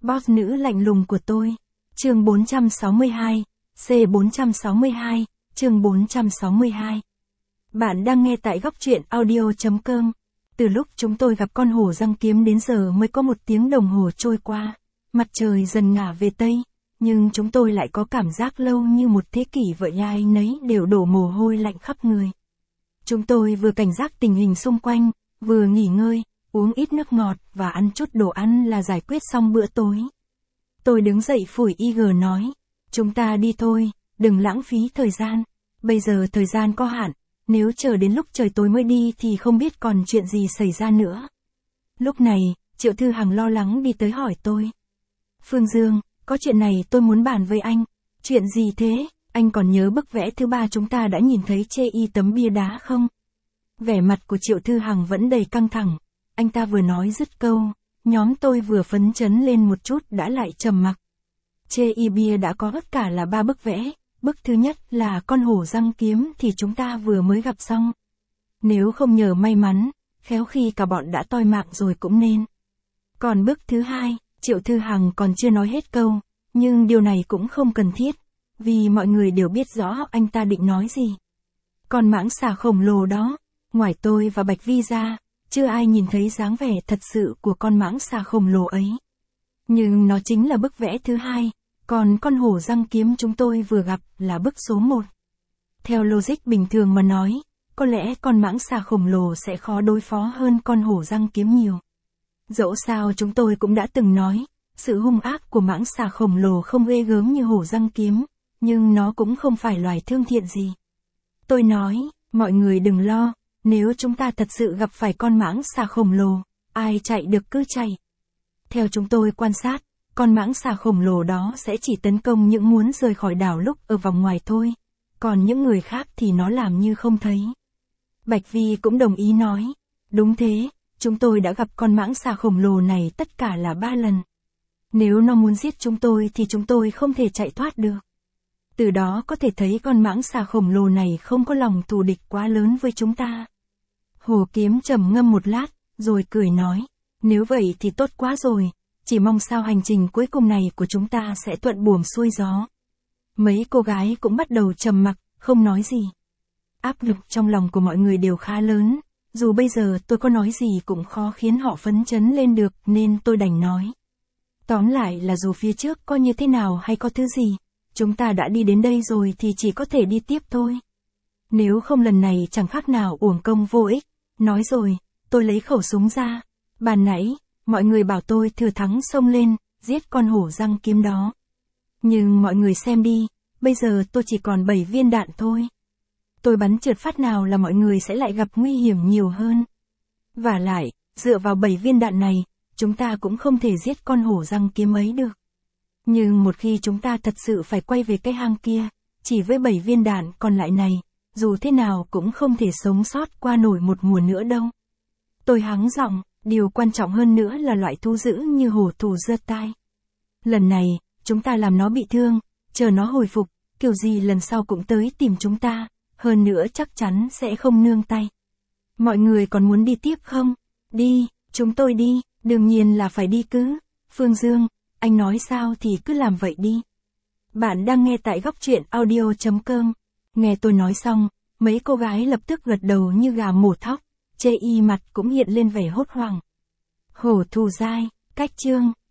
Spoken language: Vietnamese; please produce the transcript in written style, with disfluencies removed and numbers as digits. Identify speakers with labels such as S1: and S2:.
S1: Boss nữ lạnh lùng của tôi. Chương 462, C462, chương 462. Bạn đang nghe tại góc truyện audio.com. Từ lúc chúng tôi gặp con hổ răng kiếm đến giờ mới có 1 tiếng đồng hồ trôi qua. Mặt trời dần ngả về Tây, nhưng chúng tôi lại có cảm giác lâu như 1 thế kỷ vậy, ai nấy đều đổ mồ hôi lạnh khắp người. Chúng tôi vừa cảnh giác tình hình xung quanh, vừa nghỉ ngơi, uống ít nước ngọt và ăn chút đồ ăn là giải quyết xong bữa tối. Tôi đứng dậy phủi IG nói, chúng ta đi thôi, đừng lãng phí thời gian. Bây giờ thời gian có hạn, nếu chờ đến lúc trời tối mới đi thì không biết còn chuyện gì xảy ra nữa. Lúc này, Triệu Thư Hằng lo lắng đi tới hỏi tôi. Phương Dương, có chuyện này tôi muốn bàn với anh. Chuyện gì thế? Anh còn nhớ bức vẽ thứ 3 chúng ta đã nhìn thấy chê y tấm bia đá không? Vẻ mặt của Triệu Thư Hằng vẫn đầy căng thẳng. Anh ta vừa nói dứt câu, nhóm tôi vừa phấn chấn lên một chút đã lại trầm mặc. Chê y bia đã có tất cả là 3 bức vẽ. Bức thứ nhất là con hổ răng kiếm thì chúng ta vừa mới gặp xong. Nếu không nhờ may mắn, khéo khi cả bọn đã toi mạng rồi cũng nên. Còn bức thứ 2, Triệu Thư Hằng còn chưa nói hết câu, nhưng điều này cũng không cần thiết, vì mọi người đều biết rõ anh ta định nói gì. Con mãng xà khổng lồ đó, ngoài tôi và Bạch Vi ra, chưa ai nhìn thấy dáng vẻ thật sự của con mãng xà khổng lồ ấy. Nhưng nó chính là bức vẽ thứ 2, còn con hổ răng kiếm chúng tôi vừa gặp là bức số 1. Theo logic bình thường mà nói, có lẽ con mãng xà khổng lồ sẽ khó đối phó hơn con hổ răng kiếm nhiều. Dẫu sao chúng tôi cũng đã từng nói, sự hung ác của mãng xà khổng lồ không ghê gớm như hổ răng kiếm, nhưng nó cũng không phải loài thương thiện gì. Tôi nói, mọi người đừng lo, nếu chúng ta thật sự gặp phải con mãng xà khổng lồ, ai chạy được cứ chạy. Theo chúng tôi quan sát, con mãng xà khổng lồ đó sẽ chỉ tấn công những muốn rời khỏi đảo lúc ở vòng ngoài thôi, còn những người khác thì nó làm như không thấy. Bạch Vi cũng đồng ý nói, đúng thế, chúng tôi đã gặp con mãng xà khổng lồ này tất cả là 3 lần. Nếu nó muốn giết chúng tôi thì chúng tôi không thể chạy thoát được. Từ đó có thể thấy con mãng xà khổng lồ này không có lòng thù địch quá lớn với chúng ta. Hồ Kiếm trầm ngâm một lát, rồi cười nói, nếu vậy thì tốt quá rồi, chỉ mong sao hành trình cuối cùng này của chúng ta sẽ thuận buồm xuôi gió. Mấy cô gái cũng bắt đầu trầm mặc, không nói gì. Áp lực trong lòng của mọi người đều khá lớn, dù bây giờ tôi có nói gì cũng khó khiến họ phấn chấn lên được nên tôi đành nói. Tóm lại là dù phía trước có như thế nào hay có thứ gì, chúng ta đã đi đến đây rồi thì chỉ có thể đi tiếp thôi. Nếu không lần này chẳng khác nào uổng công vô ích. Nói rồi, tôi lấy khẩu súng ra. Ban nãy, mọi người bảo tôi thừa thắng xông lên, giết con hổ răng kiếm đó. Nhưng mọi người xem đi, bây giờ tôi chỉ còn 7 viên đạn thôi. Tôi bắn trượt phát nào là mọi người sẽ lại gặp nguy hiểm nhiều hơn. Vả lại, dựa vào 7 viên đạn này, chúng ta cũng không thể giết con hổ răng kiếm ấy được. Nhưng một khi chúng ta thật sự phải quay về cái hang kia, chỉ với 7 viên đạn còn lại này, dù thế nào cũng không thể sống sót qua nổi một mùa nữa đâu. Tôi hắng giọng, điều quan trọng hơn nữa là loại thú dữ như hổ thù giơ tai. Lần này, chúng ta làm nó bị thương, chờ nó hồi phục, kiểu gì lần sau cũng tới tìm chúng ta, hơn nữa chắc chắn sẽ không nương tay. Mọi người còn muốn đi tiếp không? Đi, chúng tôi đi, đương nhiên là phải đi cứ. Phương Dương, anh nói sao thì cứ làm vậy đi. Bạn đang nghe tại góc truyện audio.com. Nghe tôi nói xong, mấy cô gái lập tức gật đầu như gà mổ thóc, chê y mặt cũng hiện lên vẻ hốt hoảng. Hổ thù dai, cách chương.